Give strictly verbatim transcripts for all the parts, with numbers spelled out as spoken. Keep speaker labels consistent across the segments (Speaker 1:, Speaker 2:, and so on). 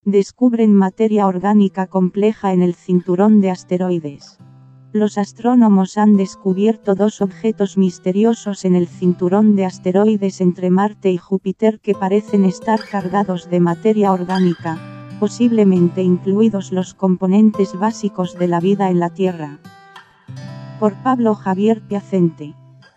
Speaker 1: Descubren materia orgánica compleja en el cinturón de asteroides. Los astrónomos han descubierto dos objetos misteriosos en el cinturón de asteroides entre Marte y Júpiter que parecen estar cargados de materia orgánica, posiblemente incluidos los componentes básicos de la vida en la Tierra. Por Pablo Javier Piacente.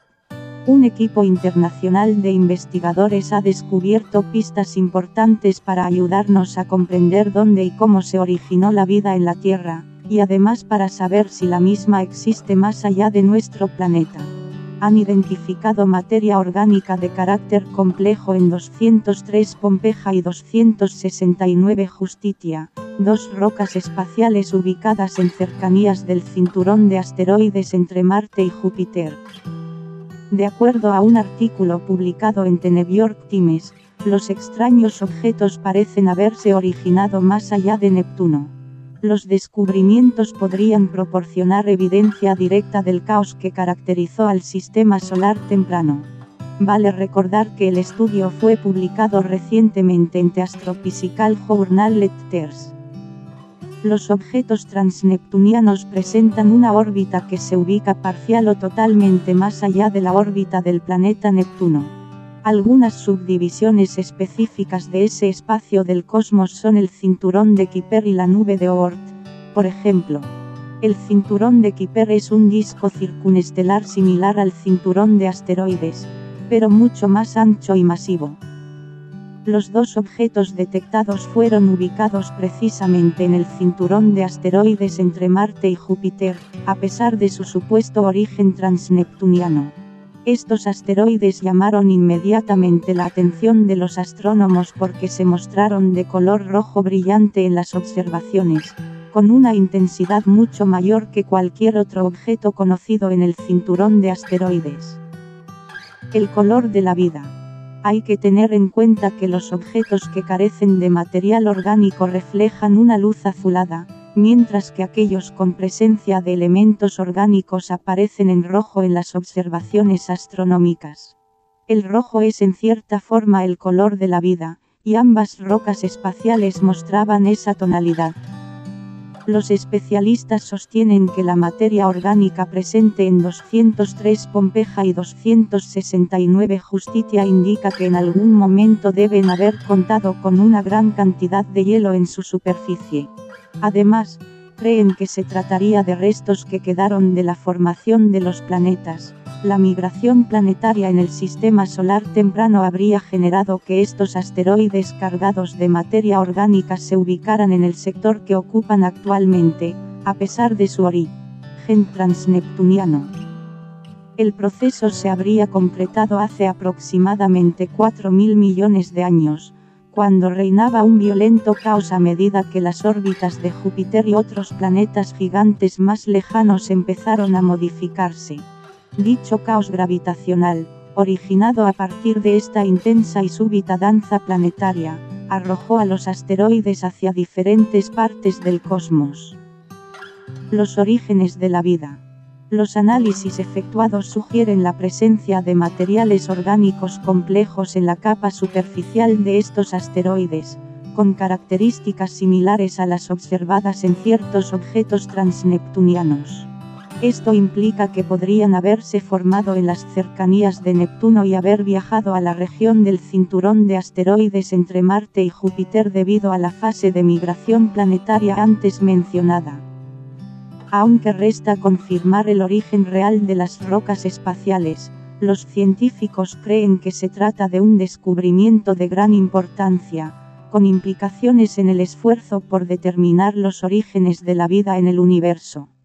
Speaker 1: Un equipo internacional de investigadores ha descubierto pistas importantes para ayudarnos a comprender dónde y cómo se originó la vida en la Tierra, y además para saber si la misma existe más allá de nuestro planeta. Han identificado materia orgánica de carácter complejo en doscientos tres Pompeja y doscientos sesenta y nueve Justitia, dos rocas espaciales ubicadas en cercanías del cinturón de asteroides entre Marte y Júpiter. De acuerdo a un artículo publicado en The New York Times, los extraños objetos parecen haberse originado más allá de Neptuno. Los descubrimientos podrían proporcionar evidencia directa del caos que caracterizó al sistema solar temprano. Vale recordar que el estudio fue publicado recientemente en The Astrophysical Journal Letters. Los objetos transneptunianos presentan una órbita que se ubica parcial o totalmente más allá de la órbita del planeta Neptuno. Algunas subdivisiones específicas de ese espacio del cosmos son el cinturón de Kuiper y la nube de Oort, por ejemplo. El cinturón de Kuiper es un disco circunestelar similar al cinturón de asteroides, pero mucho más ancho y masivo. Los dos objetos detectados fueron ubicados precisamente en el cinturón de asteroides entre Marte y Júpiter, a pesar de su supuesto origen transneptuniano. Estos asteroides llamaron inmediatamente la atención de los astrónomos porque se mostraron de color rojo brillante en las observaciones, con una intensidad mucho mayor que cualquier otro objeto conocido en el cinturón de asteroides. El color de la vida. Hay que tener en cuenta que los objetos que carecen de material orgánico reflejan una luz azulada, mientras que aquellos con presencia de elementos orgánicos aparecen en rojo en las observaciones astronómicas. El rojo es en cierta forma el color de la vida, y ambas rocas espaciales mostraban esa tonalidad. Los especialistas sostienen que la materia orgánica presente en doscientos tres Pompeja y doscientos sesenta y nueve Justitia indica que en algún momento deben haber contado con una gran cantidad de hielo en su superficie. Además, creen que se trataría de restos que quedaron de la formación de los planetas. La migración planetaria en el sistema solar temprano habría generado que estos asteroides cargados de materia orgánica se ubicaran en el sector que ocupan actualmente, a pesar de su origen transneptuniano. El proceso se habría concretado hace aproximadamente cuatro mil millones de años, cuando reinaba un violento caos a medida que las órbitas de Júpiter y otros planetas gigantes más lejanos empezaron a modificarse. Dicho caos gravitacional, originado a partir de esta intensa y súbita danza planetaria, arrojó a los asteroides hacia diferentes partes del cosmos. Los orígenes de la vida. Los análisis efectuados sugieren la presencia de materiales orgánicos complejos en la capa superficial de estos asteroides, con características similares a las observadas en ciertos objetos transneptunianos. Esto implica que podrían haberse formado en las cercanías de Neptuno y haber viajado a la región del cinturón de asteroides entre Marte y Júpiter debido a la fase de migración planetaria antes mencionada. Aunque resta confirmar el origen real de las rocas espaciales, los científicos creen que se trata de un descubrimiento de gran importancia, con implicaciones en el esfuerzo por determinar los orígenes de la vida en el universo.